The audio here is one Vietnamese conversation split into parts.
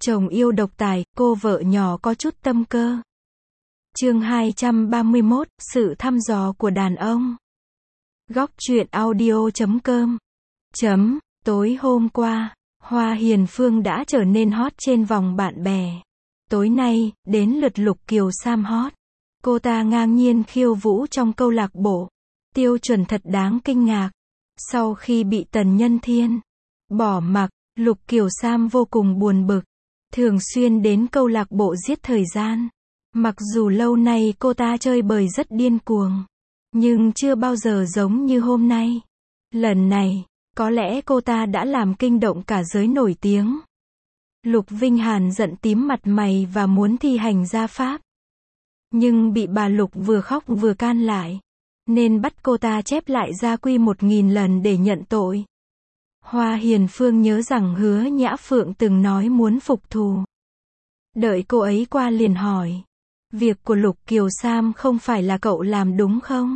Chồng yêu độc tài, cô vợ nhỏ có chút tâm cơ. Chương 231, sự thăm dò của đàn ông. Góc truyện audio.com. Tối hôm qua, Hoa Hiền Phương đã trở nên hot trên vòng bạn bè. Tối nay, đến lượt Lục Kiều Sam hot. Cô ta ngang nhiên khiêu vũ trong câu lạc bộ. Tiêu chuẩn thật đáng kinh ngạc. Sau khi bị Tần Nhân Thiên bỏ mặc, Lục Kiều Sam vô cùng buồn bực. Thường xuyên đến câu lạc bộ giết thời gian. Mặc dù lâu nay cô ta chơi bời rất điên cuồng, nhưng chưa bao giờ giống như hôm nay. Lần này, có lẽ cô ta đã làm kinh động cả giới nổi tiếng. Lục Vinh Hàn giận tím mặt mày và muốn thi hành gia pháp. Nhưng bị bà Lục vừa khóc vừa can lại, nên bắt cô ta chép lại gia quy 1000 lần để nhận tội. Hoa Hiền Phương nhớ rằng Hứa Nhã Phượng từng nói muốn phục thù. Đợi cô ấy qua liền hỏi. Việc của Lục Kiều Sam không phải là cậu làm đúng không?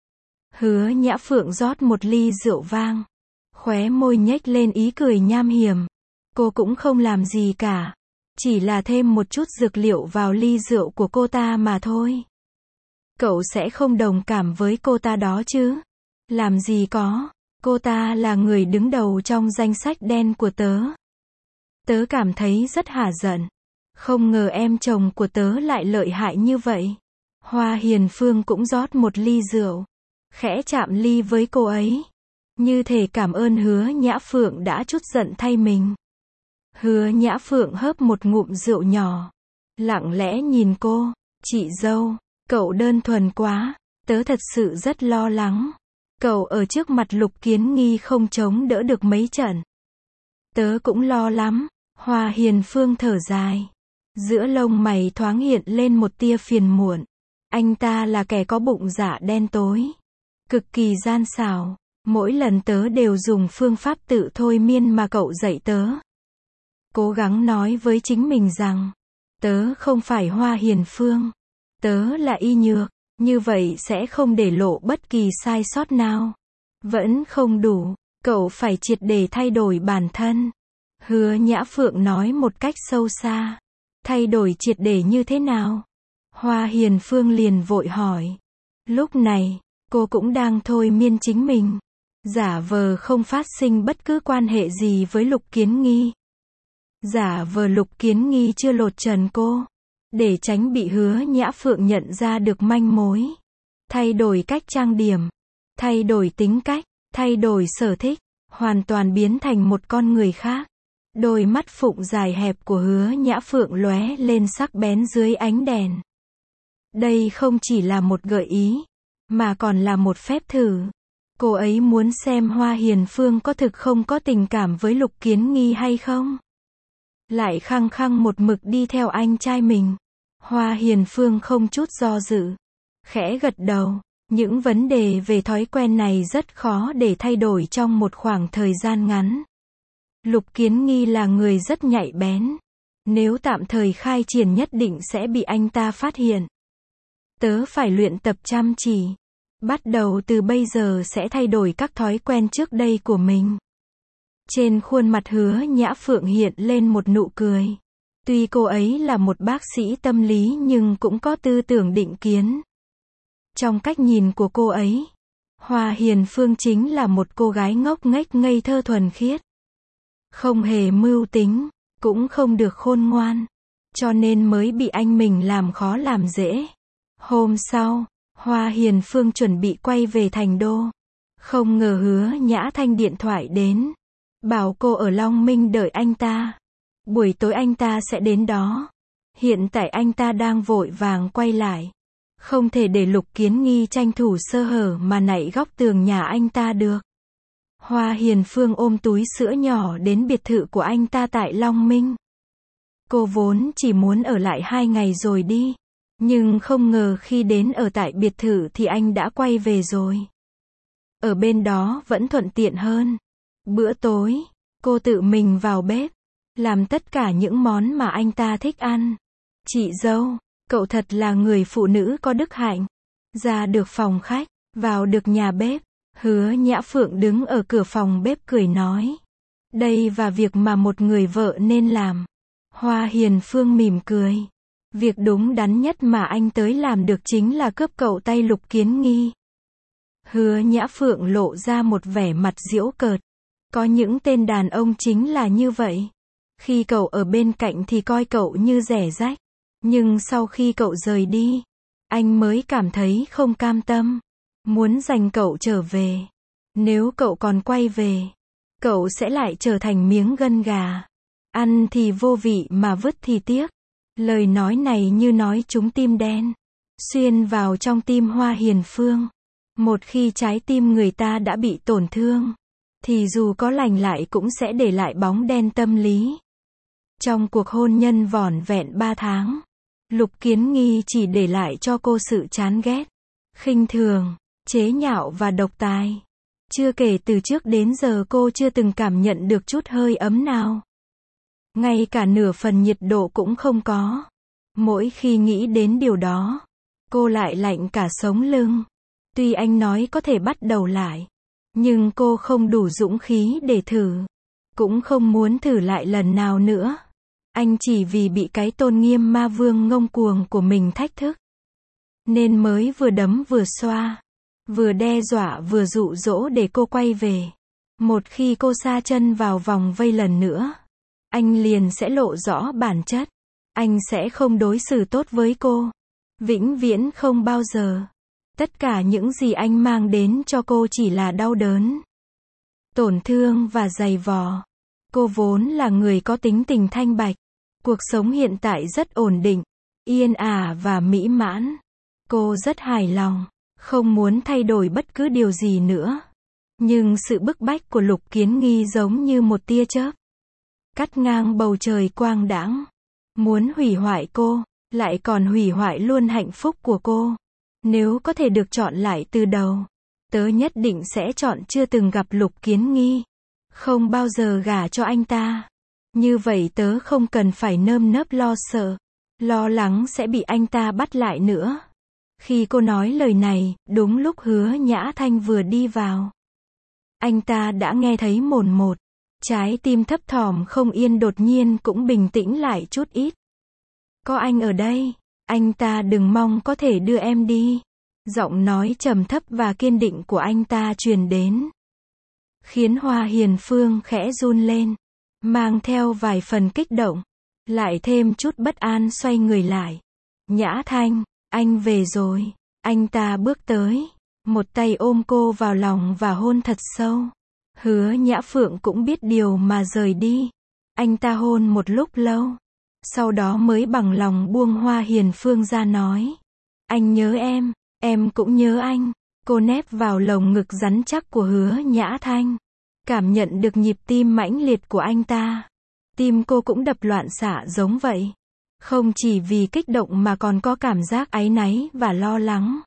Hứa Nhã Phượng rót một ly rượu vang. Khóe môi nhếch lên ý cười nham hiểm. Cô cũng không làm gì cả. Chỉ là thêm một chút dược liệu vào ly rượu của cô ta mà thôi. Cậu sẽ không đồng cảm với cô ta đó chứ? Làm gì có. Cô ta là người đứng đầu trong danh sách đen của tớ. Tớ cảm thấy rất hả giận. Không ngờ em chồng của tớ lại lợi hại như vậy. Hoa Hiền Phương cũng rót một ly rượu. Khẽ chạm ly với cô ấy. Như thể cảm ơn Hứa Nhã Phượng đã chút giận thay mình. Hứa Nhã Phượng hớp một ngụm rượu nhỏ. Lặng lẽ nhìn cô. Chị dâu, cậu đơn thuần quá. Tớ thật sự rất lo lắng. Cậu ở trước mặt Lục Kiến Nghi không chống đỡ được mấy trận. Tớ cũng lo lắm. Hoa Hiền Phương thở dài. Giữa lông mày thoáng hiện lên một tia phiền muộn. Anh ta là kẻ có bụng dạ đen tối. Cực kỳ gian xảo. Mỗi lần tớ đều dùng phương pháp tự thôi miên mà cậu dạy tớ. Cố gắng nói với chính mình rằng, tớ không phải Hoa Hiền Phương. Tớ là Y Nhược. Như vậy sẽ không để lộ bất kỳ sai sót nào. Vẫn không đủ. Cậu phải triệt để thay đổi bản thân. Hứa Nhã Phượng nói một cách sâu xa. Thay đổi triệt để như thế nào? Hoa Hiền Phương liền vội hỏi. Lúc này, cô cũng đang thôi miên chính mình. Giả vờ không phát sinh bất cứ quan hệ gì với Lục Kiến Nghi. Giả vờ Lục Kiến Nghi chưa lột trần cô. Để tránh bị Hứa Nhã Phượng nhận ra được manh mối. Thay đổi cách trang điểm. Thay đổi tính cách. Thay đổi sở thích. Hoàn toàn biến thành một con người khác. Đôi mắt phụng dài hẹp của Hứa Nhã Phượng lóe lên sắc bén dưới ánh đèn. Đây không chỉ là một gợi ý, mà còn là một phép thử. Cô ấy muốn xem Hoa Hiền Phương có thực không có tình cảm với Lục Kiến Nghi hay không. Lại khăng khăng một mực đi theo anh trai mình. Hoa Hiền Phương không chút do dự. Khẽ gật đầu. Những vấn đề về thói quen này rất khó để thay đổi trong một khoảng thời gian ngắn. Lục Kiến Nghi là người rất nhạy bén. Nếu tạm thời khai triển nhất định sẽ bị anh ta phát hiện. Tớ phải luyện tập chăm chỉ. Bắt đầu từ bây giờ sẽ thay đổi các thói quen trước đây của mình. Trên khuôn mặt Hứa Nhã Phượng hiện lên một nụ cười. Tuy cô ấy là một bác sĩ tâm lý nhưng cũng có tư tưởng định kiến. Trong cách nhìn của cô ấy, Hoa Hiền Phương chính là một cô gái ngốc nghếch ngây thơ thuần khiết. Không hề mưu tính, cũng không được khôn ngoan. Cho nên mới bị anh mình làm khó làm dễ. Hôm sau, Hoa Hiền Phương chuẩn bị quay về thành đô. Không ngờ Hứa Nhã Thanh điện thoại đến. Bảo cô ở Long Minh đợi anh ta. Buổi tối anh ta sẽ đến đó. Hiện tại anh ta đang vội vàng quay lại. Không thể để Lục Kiến Nghi tranh thủ sơ hở mà nảy góc tường nhà anh ta được. Hoa Hiền Phương ôm túi sữa nhỏ đến biệt thự của anh ta tại Long Minh. Cô vốn chỉ muốn ở lại 2 ngày rồi đi. Nhưng không ngờ khi đến ở tại biệt thự thì anh đã quay về rồi. Ở bên đó vẫn thuận tiện hơn. Bữa tối, cô tự mình vào bếp. Làm tất cả những món mà anh ta thích ăn. Chị dâu, cậu thật là người phụ nữ có đức hạnh. Ra được phòng khách, vào được nhà bếp. Hứa Nhã Phượng đứng ở cửa phòng bếp cười nói. Đây là việc mà một người vợ nên làm. Hoa Hiền Phương mỉm cười. Việc đúng đắn nhất mà anh tới làm được chính là cướp cậu tay Lục Kiến Nghi. Hứa Nhã Phượng lộ ra một vẻ mặt giễu cợt. Có những tên đàn ông chính là như vậy. Khi cậu ở bên cạnh thì coi cậu như rẻ rách. Nhưng sau khi cậu rời đi, anh mới cảm thấy không cam tâm. Muốn giành cậu trở về. Nếu cậu còn quay về, cậu sẽ lại trở thành miếng gân gà. Ăn thì vô vị mà vứt thì tiếc. Lời nói này như nói trúng tim đen. Xuyên vào trong tim Hoa Hiền Phương. Một khi trái tim người ta đã bị tổn thương, thì dù có lành lại cũng sẽ để lại bóng đen tâm lý. Trong cuộc hôn nhân vỏn vẹn 3 tháng, Lục Kiến Nghi chỉ để lại cho cô sự chán ghét, khinh thường, chế nhạo và độc tài. Chưa kể từ trước đến giờ cô chưa từng cảm nhận được chút hơi ấm nào. Ngay cả nửa phần nhiệt độ cũng không có. Mỗi khi nghĩ đến điều đó, cô lại lạnh cả sống lưng. Tuy anh nói có thể bắt đầu lại, nhưng cô không đủ dũng khí để thử. Cũng không muốn thử lại lần nào nữa. Anh chỉ vì bị cái tôn nghiêm ma vương ngông cuồng của mình thách thức, nên mới vừa đấm vừa xoa, vừa đe dọa vừa dụ dỗ để cô quay về. Một khi cô sa chân vào vòng vây lần nữa, anh liền sẽ lộ rõ bản chất. Anh sẽ không đối xử tốt với cô. Vĩnh viễn không bao giờ. Tất cả những gì anh mang đến cho cô chỉ là đau đớn, tổn thương và dày vò. Cô vốn là người có tính tình thanh bạch. Cuộc sống hiện tại rất ổn định, yên ả và mỹ mãn. Cô rất hài lòng, không muốn thay đổi bất cứ điều gì nữa. Nhưng sự bức bách của Lục Kiến Nghi giống như một tia chớp, cắt ngang bầu trời quang đãng. Muốn hủy hoại cô, lại còn hủy hoại luôn hạnh phúc của cô. Nếu có thể được chọn lại từ đầu, tớ nhất định sẽ chọn chưa từng gặp Lục Kiến Nghi. Không bao giờ gả cho anh ta. Như vậy tớ không cần phải nơm nớp lo sợ, lo lắng sẽ bị anh ta bắt lại nữa. Khi cô nói lời này, đúng lúc Hứa Nhã Thanh vừa đi vào. Anh ta đã nghe thấy mồn một. Trái tim thấp thỏm không yên đột nhiên cũng bình tĩnh lại chút ít. Có anh ở đây, anh ta đừng mong có thể đưa em đi. Giọng nói trầm thấp và kiên định của anh ta truyền đến, khiến Hoa Hiền Phương khẽ run lên, mang theo vài phần kích động, lại thêm chút bất an xoay người lại. Nhã Thanh, anh về rồi. Anh ta bước tới, một tay ôm cô vào lòng và hôn thật sâu. Hứa Nhã Phượng cũng biết điều mà rời đi. Anh ta hôn một lúc lâu, sau đó mới bằng lòng buông Hoa Hiền Phương ra nói, anh nhớ em cũng nhớ anh. Cô nép vào lồng ngực rắn chắc của Hứa Nhã Thanh, cảm nhận được nhịp tim mãnh liệt của anh ta. Tim cô cũng đập loạn xạ giống vậy. Không chỉ vì kích động mà còn có cảm giác áy náy và lo lắng.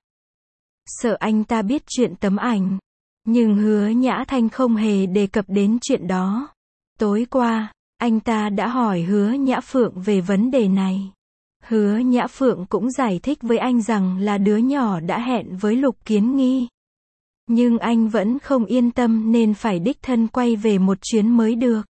Sợ anh ta biết chuyện tấm ảnh. Nhưng Hứa Nhã Thanh không hề đề cập đến chuyện đó. Tối qua, anh ta đã hỏi Hứa Nhã Phượng về vấn đề này. Hứa Nhã Phượng cũng giải thích với anh rằng là đứa nhỏ đã hẹn với Lục Kiến Nghi. Nhưng anh vẫn không yên tâm nên phải đích thân quay về một chuyến mới được.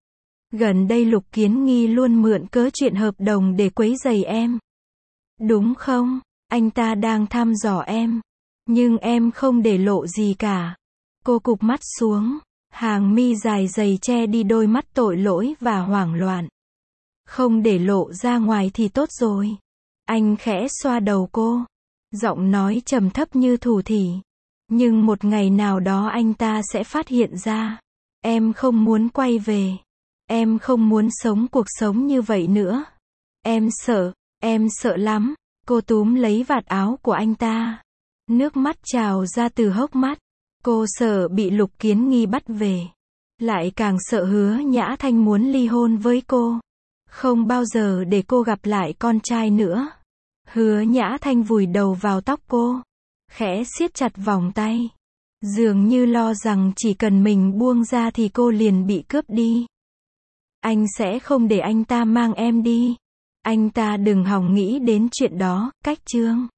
Gần đây Lục Kiến Nghi luôn mượn cớ chuyện hợp đồng để quấy rầy em. Đúng không? Anh ta đang thăm dò em. Nhưng em không để lộ gì cả. Cô cụp mắt xuống. Hàng mi dài dày che đi đôi mắt tội lỗi và hoảng loạn. Không để lộ ra ngoài thì tốt rồi. Anh khẽ xoa đầu cô. Giọng nói trầm thấp như thủ thỉ. Nhưng một ngày nào đó anh ta sẽ phát hiện ra. Em không muốn quay về. Em không muốn sống cuộc sống như vậy nữa. Em sợ lắm. Cô túm lấy vạt áo của anh ta. Nước mắt trào ra từ hốc mắt. Cô sợ bị Lục Kiến Nghi bắt về. Lại càng sợ Hứa Nhã Thanh muốn ly hôn với cô. Không bao giờ để cô gặp lại con trai nữa. Hứa Nhã Thanh vùi đầu vào tóc cô, khẽ siết chặt vòng tay. Dường như lo rằng chỉ cần mình buông ra thì cô liền bị cướp đi. Anh sẽ không để anh ta mang em đi. Anh ta đừng hòng nghĩ đến chuyện đó. Cách chương